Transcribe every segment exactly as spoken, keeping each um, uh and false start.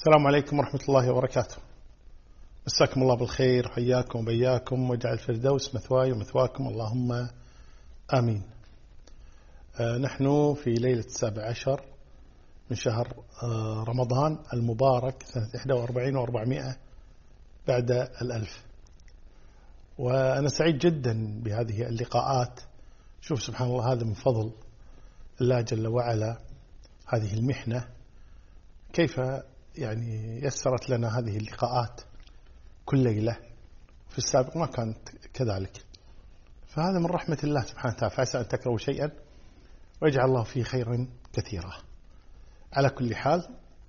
السلام عليكم ورحمة الله وبركاته. مساكم الله بالخير، حياكم وبياكم، واجعل الفردوس مثواي ومثواكم اللهم آمين. آه نحن في ليلة السابع عشر من شهر آه رمضان المبارك سنة إحدى وأربعين وأربعمائة بعد الألف، وأنا سعيد جدا بهذه اللقاءات. شوف سبحان الله، هذا من فضل الله جل وعلا، هذه المحنة كيف يعني يسرت لنا هذه اللقاءات كل ليلة، في السابق ما كانت كذلك، فهذا من رحمة الله سبحانه وتعالى. فعسى أن تكرهوا شيئا ويجعل الله فيه خيرا كثيرا. على كل حال،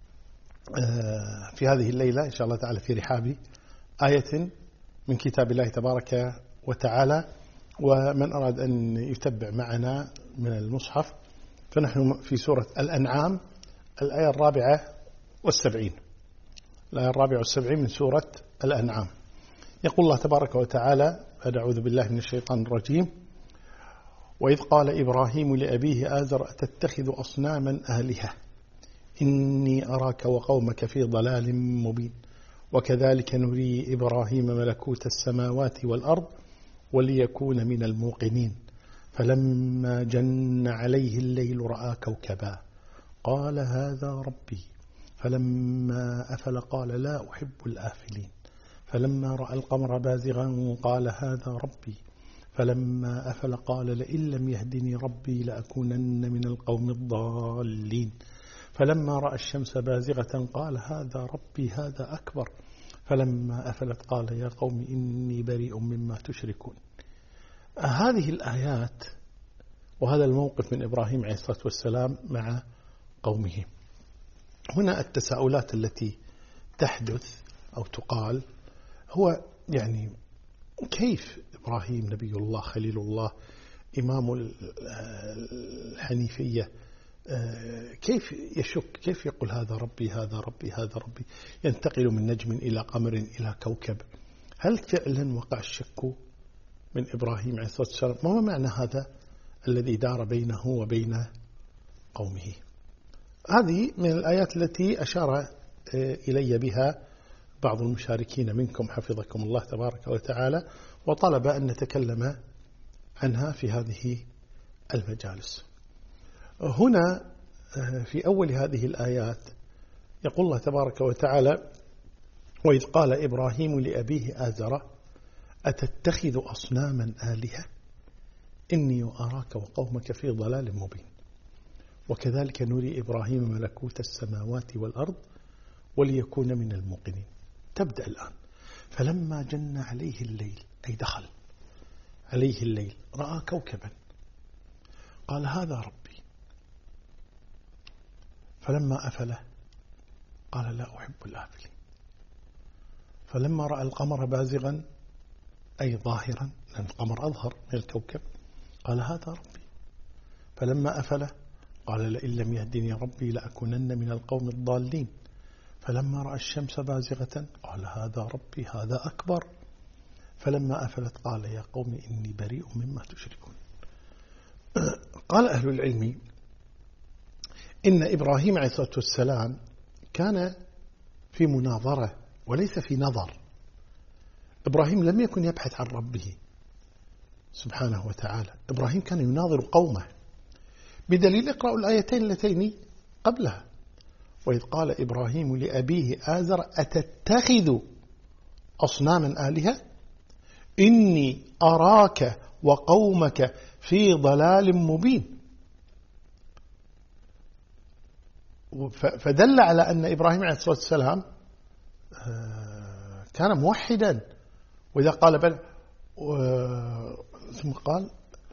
في هذه الليلة إن شاء الله تعالى في رحاب آية من كتاب الله تبارك وتعالى، ومن أراد أن يتبع معنا من المصحف فنحن في سورة الأنعام الآية الرابعة والسبعين الآية الرابعة والسبعين من سورة الأنعام. يقول الله تبارك وتعالى: أعوذ بالله من الشيطان الرجيم: وإذ قال إبراهيم لأبيه آزر أتتخذ أصناما آلهة إني أراك وقومك في ضلال مبين وكذلك نري إبراهيم ملكوت السماوات والأرض وليكون من الموقنين فلما جن عليه الليل رأى كوكبا قال هذا ربي فلما أفل قال لا أحب الآفلين فلما رأى القمر بازغا قال هذا ربي فلما أفل قال لئن لم يهدني ربي لأكونن من القوم الضالين فلما رأى الشمس بازغة قال هذا ربي هذا أكبر فلما أفلت قال يا قوم إني بريء مما تشركون. هذه الآيات وهذا الموقف من إبراهيم عليه الصلاة والسلام مع قومه. هنا التساؤلات التي تحدث أو تقال هو يعني كيف إبراهيم نبي الله خليل الله إمام الحنيفية كيف يشك، كيف يقول هذا ربي هذا ربي هذا ربي، ينتقل من نجم إلى قمر إلى كوكب؟ هل فعلا وقع الشك من إبراهيم عليه الصلاة والسلام؟ ما هو معنى هذا الذي دار بينه وبين قومه؟ هذه من الآيات التي أشار إلي بها بعض المشاركين منكم حفظكم الله تبارك وتعالى، وطلب أن نتكلم عنها في هذه المجالس. هنا في أول هذه الآيات يقول الله تبارك وتعالى: وإذ قال إبراهيم لأبيه آزر أتتخذ أصناما آلهة إني أراك وقومك في ضلال مبين وكذلك نري إبراهيم ملكوت السماوات والأرض وليكون من الموقنين. تبدأ الآن: فلما جن عليه الليل، أي دخل عليه الليل، رأى كوكبا قال هذا ربي فلما أفله قال لا أحب الآفلين فلما رأى القمر بازغا، أي ظاهرا لأن القمر أظهر من الكوكب، قال هذا ربي فلما أفله قال لئن لم يهدني ربي لأكونن من القوم الضالين فلما رأى الشمس بازغة قال هذا ربي هذا أكبر فلما أفلت قال يا قوم إني بريء مما تشركون. قال أهل العلم إن إبراهيم عليه الصلاة والسلام كان في مناظرة وليس في نظر. إبراهيم لم يكن يبحث عن ربه سبحانه وتعالى، إبراهيم كان يناظر قومه، بدليل اقرأوا الآيتين اللتين قبلها: وإذ قال إبراهيم لأبيه آزر أتتخذ أصناما آلهة إني أراك وقومك في ضلال مبين. فدل على أن إبراهيم عليه الصلاة والسلام كان موحدا. وإذا قال بل ثم قال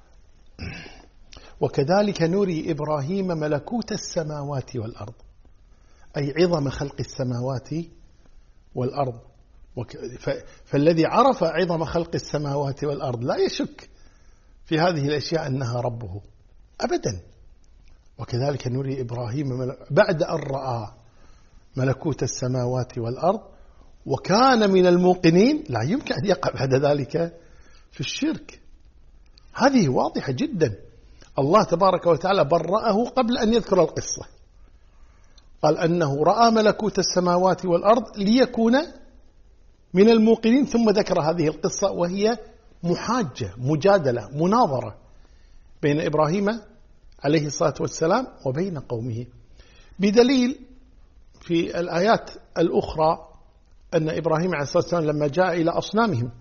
وكذلك نري إبراهيم ملكوت السماوات والأرض، أي عظم خلق السماوات والأرض. فالذي عرف عظم خلق السماوات والأرض لا يشك في هذه الأشياء أنها ربه أبدا. وكذلك نري إبراهيم بعد أن رأى ملكوت السماوات والأرض وكان من الموقنين، لا يمكن أن يقع بعد ذلك في الشرك. هذه واضحة جدا. الله تبارك وتعالى برأه قبل أن يذكر القصة، قال أنه رأى ملكوت السماوات والأرض ليكون من الموقنين، ثم ذكر هذه القصة وهي محاجة مجادلة مناظرة بين إبراهيم عليه الصلاة والسلام وبين قومه، بدليل في الآيات الأخرى أن إبراهيم عليه الصلاة والسلام لما جاء إلى أصنامهم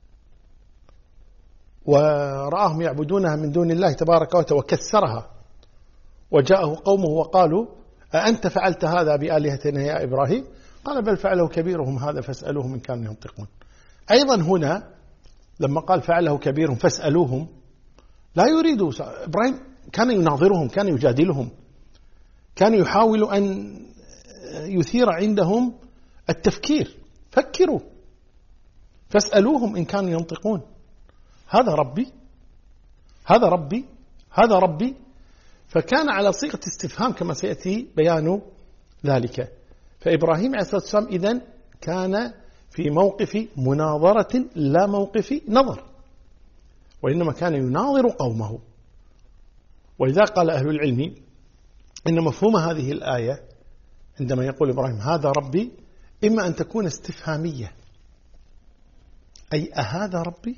ورآهم يعبدونها من دون الله تبارك وتعالى وكسرها، وجاءه قومه وقالوا أأنت فعلت هذا بآلهتنا يا إبراهيم؟ قال بل فعله كبيرهم هذا فاسألوهم إن كانوا ينطقون. أيضا هنا لما قال فعله كبيرهم فاسألوهم، لا يريد إبراهيم، كان يناظرهم، كان يجادلهم، كان يحاول أن يثير عندهم التفكير. فكروا فاسألوهم إن كانوا ينطقون. هذا ربي، هذا ربي، هذا ربي. فكان على صيغة استفهام كما سيأتي بيان ذلك. فإبراهيم عليه الصلاة والسلام إذن كان في موقف مناظرة لا موقف نظر، وإنما كان يناظر قومه. ولذا قال أهل العلم إن مفهوم هذه الآية عندما يقول إبراهيم هذا ربي إما أن تكون استفهامية، أي أهذا ربي؟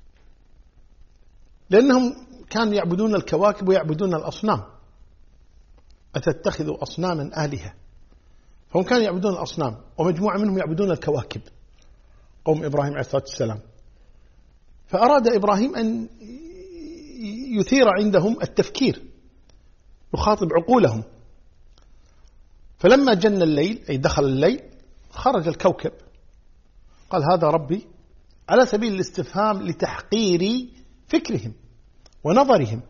لأنهم كانوا يعبدون الكواكب ويعبدون الأصنام، أتتخذوا أصناما آلهة، فهم كانوا يعبدون الأصنام، ومجموعة منهم يعبدون الكواكب قوم إبراهيم عليه الصلاة والسلام. فأراد إبراهيم أن يثير عندهم التفكير، يخاطب عقولهم. فلما جن الليل أي دخل الليل خرج الكوكب، قال هذا ربي، على سبيل الاستفهام لتحقير فكرهم ونظرهم،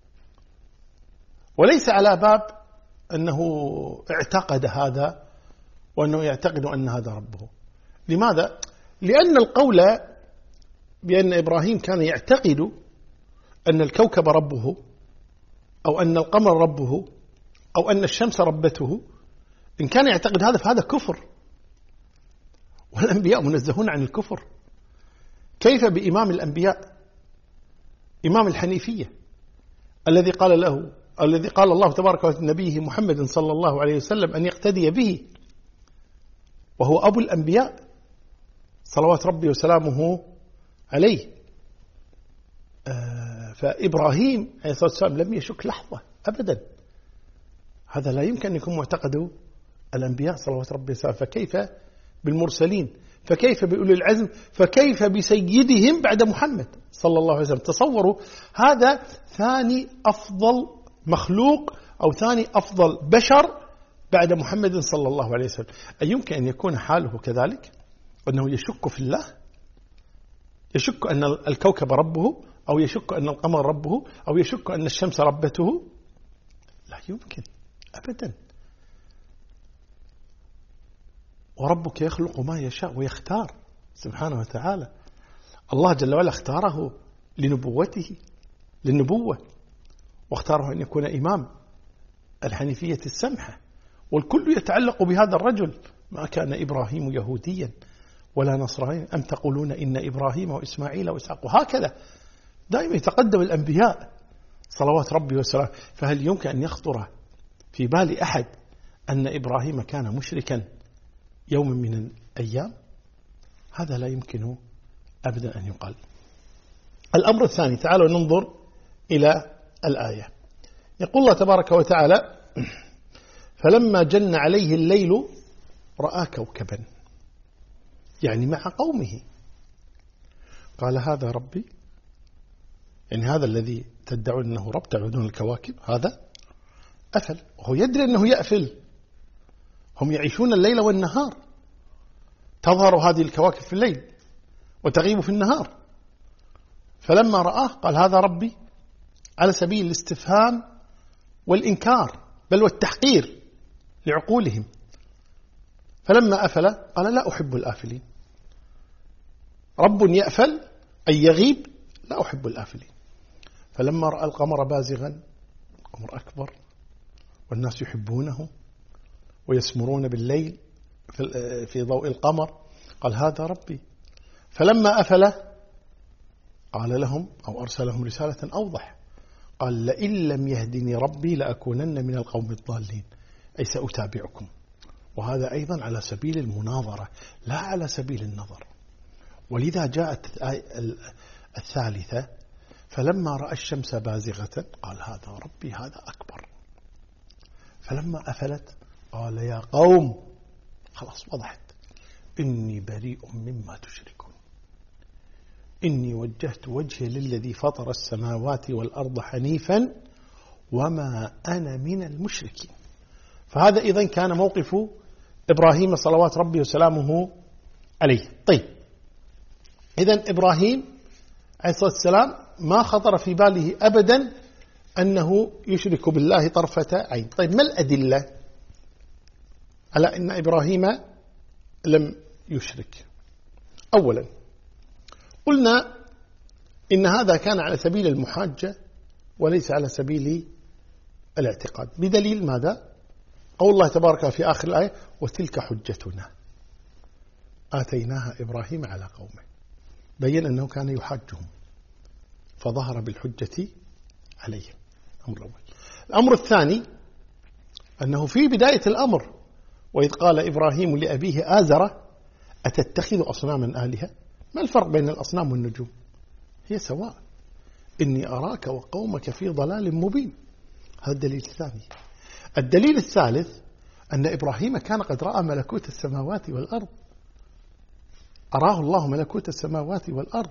وليس على باب أنه اعتقد هذا وأنه يعتقد أن هذا ربه. لماذا؟ لأن القول بأن إبراهيم كان يعتقد أن الكوكب ربه أو أن القمر ربه أو أن الشمس ربته، إن كان يعتقد هذا فهذا كفر، والأنبياء منزهون عن الكفر. كيف بإمام الأنبياء، إمام الحنيفية، الذي قال له الذي قال الله تبارك وتعالى نبيه محمد صلى الله عليه وسلم أن يقتدي به، وهو أبو الأنبياء صلوات ربي وسلامه عليه. آه فإبراهيم عليه الصلاة والسلام لم يشك لحظة أبدا، هذا لا يمكن أن يكون معتقد الأنبياء صلوات ربي وسلامه. فكيف بالمرسلين، فكيف بأولي العزم، فكيف بسيدهم بعد محمد صلى الله عليه وسلم؟ تصوروا، هذا ثاني أفضل مخلوق أو ثاني أفضل بشر بعد محمد صلى الله عليه وسلم. أيمكن أن يكون حاله كذلك، أنه يشك في الله، يشك أن الكوكب ربه، أو يشك أن القمر ربه، أو يشك أن الشمس ربته؟ لا يمكن أبدا. وربك يخلق ما يشاء ويختار سبحانه وتعالى. الله جل وعلا اختاره لنبوته، للنبوة، واختاره أن يكون إمام الحنيفية السمحة، والكل يتعلق بهذا الرجل. ما كان إبراهيم يهوديا ولا نصرانيا أم تقولون إن إبراهيم وإسماعيل وإسحاق، وهكذا دائما يتقدم الأنبياء صلوات ربي وسلامه. فهل يمكن أن يخطر في بال أحد أن إبراهيم كان مشركا يوم من الأيام؟ هذا لا يمكن أبدا أن يقال. الأمر الثاني، تعالوا ننظر إلى الآية. يقول الله تبارك وتعالى فلما جن عليه الليل رأى كوكبا، يعني مع قومه، قال هذا ربي، يعني هذا الذي تدعون أنه رب، تعبدون الكواكب، هذا أفل، وهو يدري أنه يأفل. هم يعيشون الليل والنهار، تظهر هذه الكواكب في الليل وتغيب في النهار. فلما رآه قال هذا ربي، على سبيل الاستفهام والإنكار بل والتحقير لعقولهم. فلما أفل قال لا أحب الآفلين. رب يأفل أي يغيب، لا أحب الآفلين. فلما رأى القمر بازغا، القمر أكبر والناس يحبونه ويسمرون بالليل في ضوء القمر، قال هذا ربي. فلما أفل قال لهم أو أرسلهم رسالة أوضح، قال لئن لم يهدني ربي لأكونن من القوم الضالين. أي سأتابعكم. وهذا أيضا على سبيل المناظرة لا على سبيل النظر. ولذا جاءت الثالثة فلما رأى الشمس بازغة قال هذا ربي هذا أكبر. فلما أفلت قال يا قوم خلاص وضحت إني بريء مما تشركون إني وجهت وجهي للذي فطر السماوات والأرض حنيفا وما أنا من المشركين. فهذا إذن كان موقف إبراهيم صلوات ربي وسلامه عليه. طيب إذن إبراهيم عليه الصلاة والسلام ما خطر في باله أبدا أنه يشرك بالله طرفة عين. طيب ما الأدلة على أن إبراهيم لم يشرك؟ أولا قلنا إن هذا كان على سبيل المحاجة وليس على سبيل الاعتقاد. بدليل ماذا؟ قول الله تبارك في آخر الآية وتلك حجتنا آتيناها إبراهيم على قومه. بين أنه كان يحاجهم فظهر بالحجة عليهم. الأمر الأول. الأمر الثاني أنه في بداية الأمر وإذ قال إبراهيم لأبيه آزر أتتخذ أصناما آلهة. ما الفرق بين الأصنام والنجوم؟ هي سواء. إني أراك وقومك في ضلال مبين. هذا الدليل الثاني. الدليل الثالث أن إبراهيم كان قد رأى ملكوت السماوات والأرض. أراه الله ملكوت السماوات والأرض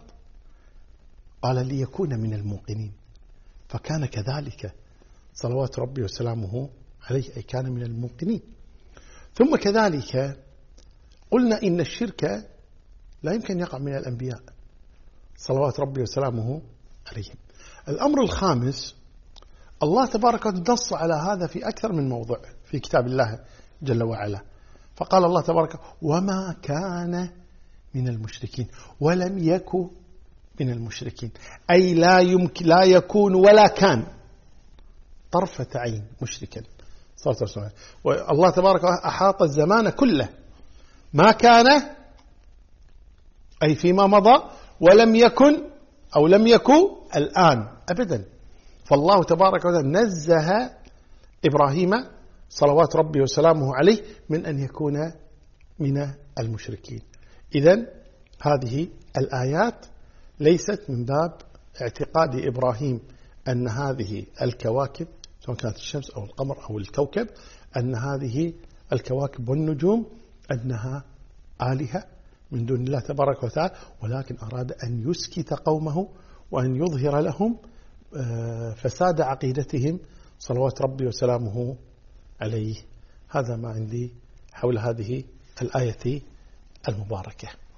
قال ليكون من الموقنين فكان كذلك صلوات ربي وسلامه عليه أي كان من الموقنين. ثم كذلك قلنا إن الشرك لا يمكن يقع من الأنبياء صلوات ربي وسلامه عليهم. الأمر الخامس الله تبارك وتعالى نص على هذا في أكثر من موضع في كتاب الله جل وعلا. فقال الله تبارك وما كان من المشركين ولم يكن من المشركين أي لا يمكن لا يكون ولا كان طرفة عين مشركا. والله تبارك أحاط الزمان كله ما كان أي فيما مضى ولم يكن أو لم يكن الآن أبدا. فالله تبارك وتعالى نزه إبراهيم صلوات ربي وسلامه عليه من أن يكون من المشركين. إذن هذه الآيات ليست من باب اعتقاد إبراهيم أن هذه الكواكب سواء كانت الشمس أو القمر أو الكوكب أن هذه الكواكب والنجوم أنها آلهة من دون الله تبارك وتعالى، ولكن أراد أن يسكت قومه وأن يظهر لهم فساد عقيدتهم صلوات ربي وسلامه عليه. هذا ما عندي حول هذه الآية المباركة.